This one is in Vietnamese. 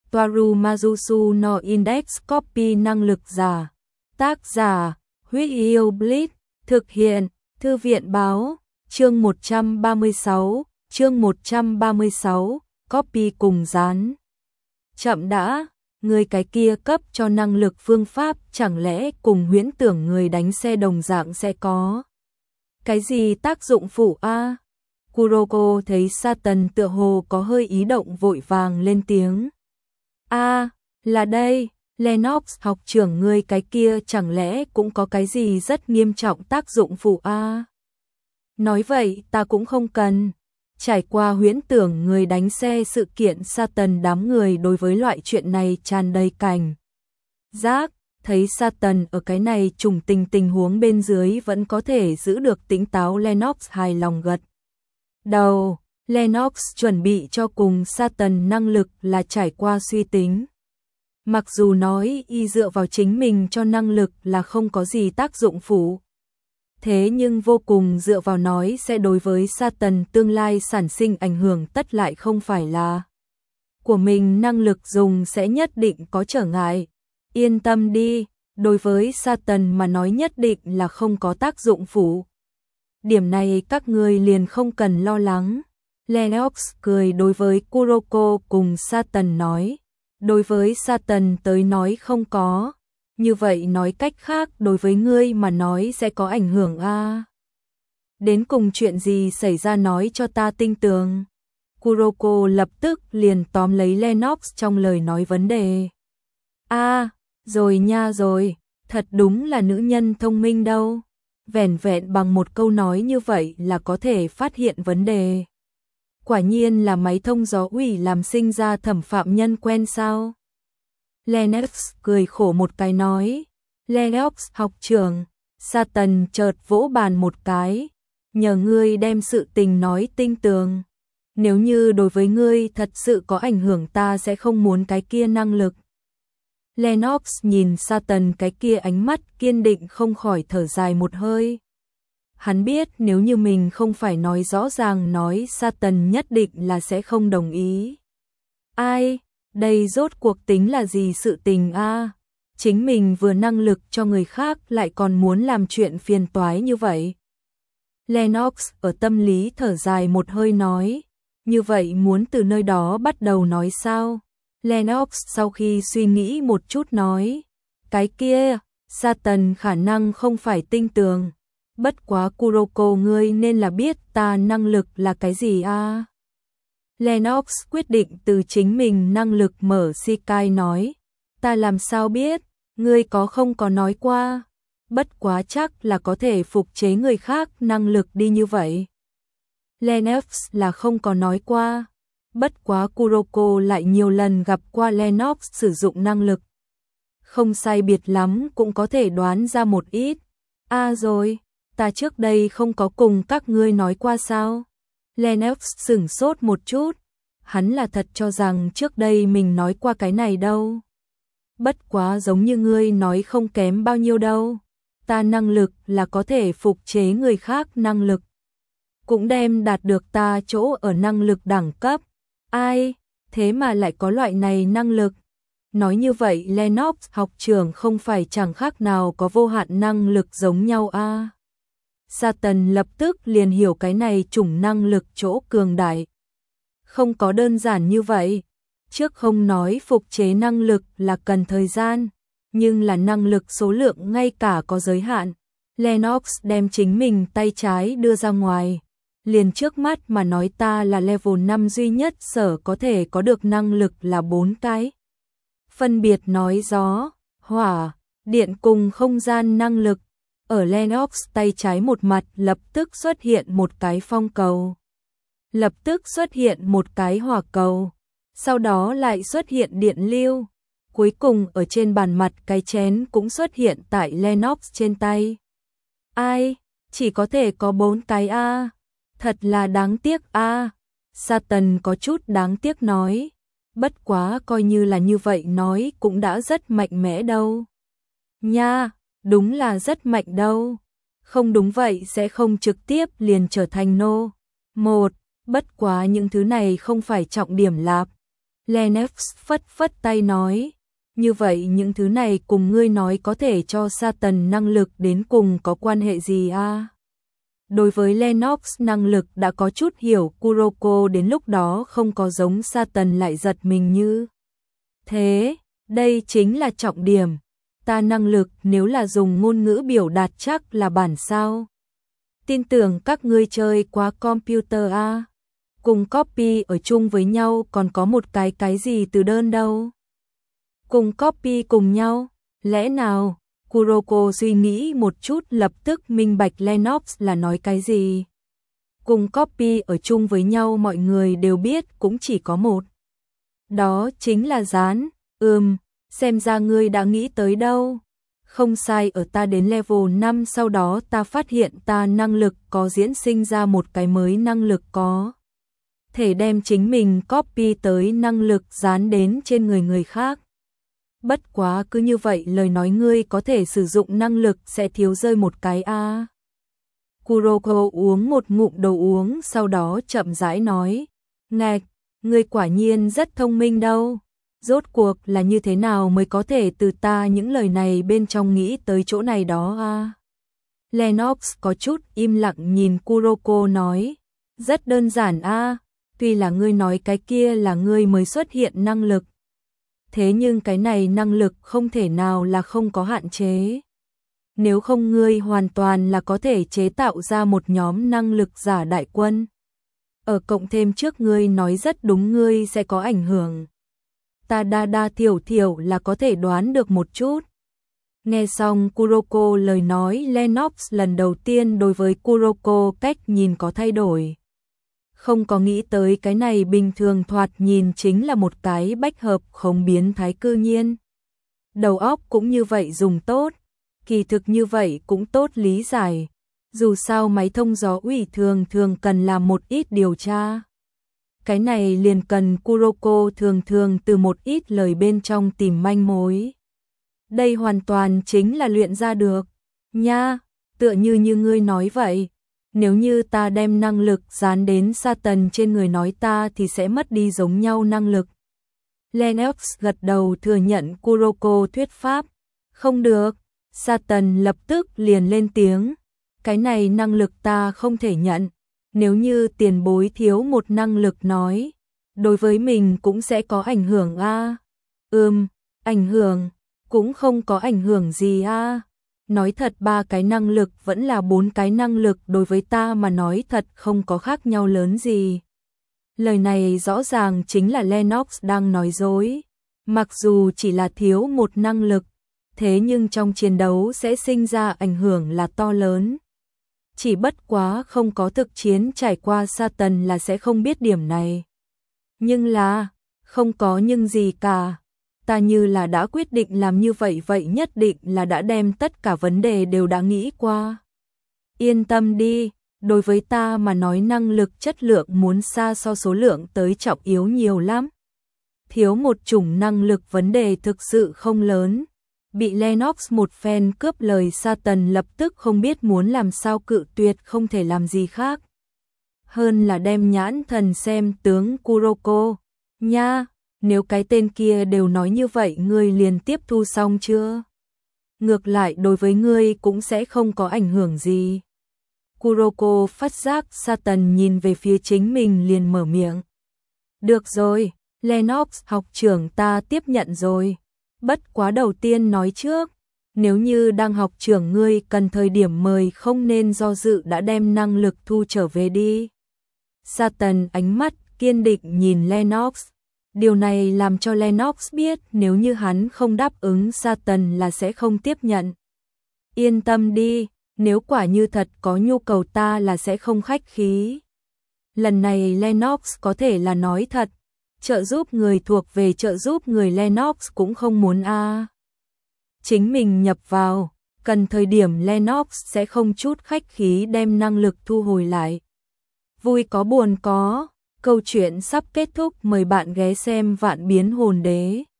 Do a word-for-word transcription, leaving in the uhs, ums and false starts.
Toaru Majusu no Index Copy năng lực giả. Tác giả, Huyết Yêu Blitz, thực hiện, Thư viện báo, chương một trăm ba mươi sáu, chương một trăm ba mươi sáu, copy cùng dán. Chậm đã, người cái kia cấp cho năng lực phương pháp chẳng lẽ cùng huyễn tưởng người đánh xe đồng dạng sẽ có cái gì tác dụng phụ a? À? Kuroko thấy Satan tựa hồ có hơi ý động vội vàng lên tiếng. A, à, là đây, Lennox học trưởng ngươi cái kia chẳng lẽ cũng có cái gì rất nghiêm trọng tác dụng phụ a? À? Nói vậy ta cũng không cần. Trải qua huyễn tưởng người đánh xe sự kiện Satan đám người đối với loại chuyện này tràn đầy cảnh giác, thấy Satan ở cái này trùng tình tình huống bên dưới vẫn có thể giữ được tỉnh táo Lennox hài lòng gật đầu. Lennox chuẩn bị cho cùng Satan năng lực là trải qua suy tính. Mặc dù nói y dựa vào chính mình cho năng lực là không có gì tác dụng phụ, thế nhưng vô cùng dựa vào nói sẽ đối với Satan tương lai sản sinh ảnh hưởng tất lại không phải là của mình năng lực dùng sẽ nhất định có trở ngại. Yên tâm đi, đối với Satan mà nói nhất định là không có tác dụng phụ. Điểm này các ngươi liền không cần lo lắng. Lennox cười đối với Kuroko cùng Satan nói. Đối với Satan tới nói không có. Như vậy nói cách khác đối với ngươi mà nói sẽ có ảnh hưởng a. À. Đến cùng chuyện gì xảy ra nói cho ta tinh tường. Kuroko lập tức liền tóm lấy Lennox trong lời nói vấn đề. A, à, rồi nha rồi, thật đúng là nữ nhân thông minh đâu. Vẻn vẹn bằng một câu nói như vậy là có thể phát hiện vấn đề. Quả nhiên là máy thông gió ủy làm sinh ra thẩm phạm nhân quen sao. Lennox cười khổ một cái nói. Lennox học trưởng, Satan chợt vỗ bàn một cái. Nhờ ngươi đem sự tình nói tinh tường. Nếu như đối với ngươi thật sự có ảnh hưởng ta sẽ không muốn cái kia năng lực. Lennox nhìn Satan cái kia ánh mắt kiên định không khỏi thở dài một hơi. Hắn biết nếu như mình không phải nói rõ ràng nói Satan nhất định là sẽ không đồng ý. Ai, đây rốt cuộc tính là gì sự tình a? À? Chính mình vừa năng lực cho người khác lại còn muốn làm chuyện phiền toái như vậy. Lennox ở tâm lý thở dài một hơi nói. Như vậy muốn từ nơi đó bắt đầu nói sao? Lennox sau khi suy nghĩ một chút nói. Cái kia, Satan khả năng không phải tinh tường. Bất quá Kuroko ngươi nên là biết ta năng lực là cái gì a? À? Lennox quyết định từ chính mình năng lực mở Shikai nói. Ta làm sao biết, ngươi có không có nói qua. Bất quá chắc là có thể phục chế người khác năng lực đi như vậy. Lennox là không có nói qua. Bất quá Kuroko lại nhiều lần gặp qua Lennox sử dụng năng lực. Không sai biệt lắm cũng có thể đoán ra một ít. À rồi, ta trước đây không có cùng các ngươi nói qua sao? Lennox sửng sốt một chút. Hắn là thật cho rằng trước đây mình nói qua cái này đâu. Bất quá giống như ngươi nói không kém bao nhiêu đâu. Ta năng lực là có thể phục chế người khác năng lực. Cũng đem đạt được ta chỗ ở năng lực đẳng cấp. Ai, thế mà lại có loại này năng lực. Nói như vậy Lennox học trưởng không phải chẳng khác nào có vô hạn năng lực giống nhau a. À? Satan lập tức liền hiểu cái này chủng năng lực chỗ cường đại. Không có đơn giản như vậy. Trước không nói phục chế năng lực là cần thời gian, nhưng là năng lực số lượng ngay cả có giới hạn. Lennox đem chính mình tay trái đưa ra ngoài. Liền trước mắt mà nói ta là level năm duy nhất sở có thể có được năng lực là bốn cái. Phân biệt nói gió, hỏa, điện cùng không gian năng lực. Ở Lennox tay trái một mặt lập tức xuất hiện một cái phong cầu. Lập tức xuất hiện một cái hỏa cầu. Sau đó lại xuất hiện điện lưu. Cuối cùng ở trên bàn mặt cái chén cũng xuất hiện tại Lennox trên tay. Ai, chỉ có thể có bốn cái a. À. Thật là đáng tiếc a. À. Satan có chút đáng tiếc nói. Bất quá coi như là như vậy nói cũng đã rất mạnh mẽ đâu. Nha, đúng là rất mạnh đâu. Không đúng vậy sẽ không trực tiếp liền trở thành nô. Một, bất quá những thứ này không phải trọng điểm lạp. Lennox phất phất tay nói, như vậy những thứ này cùng ngươi nói có thể cho Satan năng lực đến cùng có quan hệ gì a? Đối với Lennox năng lực đã có chút hiểu, Kuroko đến lúc đó không có giống Satan lại giật mình như thế, đây chính là trọng điểm. Ta năng lực nếu là dùng ngôn ngữ biểu đạt chắc là bản sao. Tin tưởng các ngươi chơi qua computer a. Cùng copy ở chung với nhau còn có một cái cái gì từ đơn đâu. Cùng copy cùng nhau, lẽ nào? Kuroko suy nghĩ một chút lập tức minh bạch Lennox là nói cái gì. Cùng copy ở chung với nhau mọi người đều biết cũng chỉ có một. Đó chính là dán, ừm, xem ra ngươi đã nghĩ tới đâu. Không sai, ở ta đến level năm sau đó ta phát hiện ta năng lực có diễn sinh ra một cái mới năng lực có thể đem chính mình copy tới năng lực dán đến trên người người khác. Bất quá cứ như vậy lời nói ngươi có thể sử dụng năng lực sẽ thiếu rơi một cái a. À. Kuroko uống một ngụm đồ uống sau đó chậm rãi nói, ngạch, ngươi quả nhiên rất thông minh đâu. Rốt cuộc là như thế nào mới có thể từ ta những lời này bên trong nghĩ tới chỗ này đó a? À? Lennox có chút im lặng nhìn Kuroko nói, rất đơn giản a, à, tuy là ngươi nói cái kia là ngươi mới xuất hiện năng lực. Thế nhưng cái này năng lực không thể nào là không có hạn chế. Nếu không ngươi hoàn toàn là có thể chế tạo ra một nhóm năng lực giả đại quân. Ở cộng thêm trước ngươi nói rất đúng ngươi sẽ có ảnh hưởng. Ta đa đa thiểu thiểu là có thể đoán được một chút. Nghe xong Kuroko lời nói, Lennox lần đầu tiên đối với Kuroko cách nhìn có thay đổi. Không có nghĩ tới cái này bình thường thoạt nhìn chính là một cái bách hợp không biến thái cư nhiên. Đầu óc cũng như vậy dùng tốt, kỳ thực như vậy cũng tốt lý giải. Dù sao máy thông gió ủy thường thường cần làm một ít điều tra. Cái này liền cần Kuroko thường thường từ một ít lời bên trong tìm manh mối. Đây hoàn toàn chính là luyện ra được. Nha, tựa như như ngươi nói vậy. Nếu như ta đem năng lực dán đến Satan trên người nói ta thì sẽ mất đi giống nhau năng lực. Lennox gật đầu thừa nhận Kuroko thuyết pháp. Không được, Satan lập tức liền lên tiếng. Cái này năng lực ta không thể nhận. Nếu như tiền bối thiếu một năng lực nói, đối với mình cũng sẽ có ảnh hưởng a. À? Ừm, ảnh hưởng, cũng không có ảnh hưởng gì a. À? Nói thật ba cái năng lực vẫn là bốn cái năng lực đối với ta mà nói thật không có khác nhau lớn gì. Lời này rõ ràng chính là Lennox đang nói dối. Mặc dù chỉ là thiếu một năng lực, thế nhưng trong chiến đấu sẽ sinh ra ảnh hưởng là to lớn. Chỉ bất quá không có thực chiến trải qua Satan là sẽ không biết điểm này. Nhưng là, không có nhưng gì cả. Ta như là đã quyết định làm như vậy vậy nhất định là đã đem tất cả vấn đề đều đã nghĩ qua. Yên tâm đi, đối với ta mà nói năng lực chất lượng muốn xa so số lượng tới trọng yếu nhiều lắm. Thiếu một chủng năng lực vấn đề thực sự không lớn. Bị Lennox một phen cướp lời Satan lập tức không biết muốn làm sao cự tuyệt không thể làm gì khác. Hơn là đem nhãn thần xem tướng Kuroko. Nha, nếu cái tên kia đều nói như vậy ngươi liền tiếp thu xong chưa? Ngược lại đối với ngươi cũng sẽ không có ảnh hưởng gì. Kuroko phát giác Satan nhìn về phía chính mình liền mở miệng. Được rồi, Lennox học trưởng ta tiếp nhận rồi. Bất quá đầu tiên nói trước, nếu như đang học trưởng ngươi cần thời điểm mời không nên do dự đã đem năng lực thu trở về đi. Satan ánh mắt kiên định nhìn Lennox. Điều này làm cho Lennox biết nếu như hắn không đáp ứng Satan là sẽ không tiếp nhận. Yên tâm đi, nếu quả như thật có nhu cầu ta là sẽ không khách khí. Lần này Lennox có thể là nói thật. Trợ giúp người thuộc về trợ giúp người Lennox cũng không muốn a. À. Chính mình nhập vào, cần thời điểm Lennox sẽ không chút khách khí đem năng lực thu hồi lại. Vui có buồn có, câu chuyện sắp kết thúc mời bạn ghé xem Vạn Biến Hồn Đế.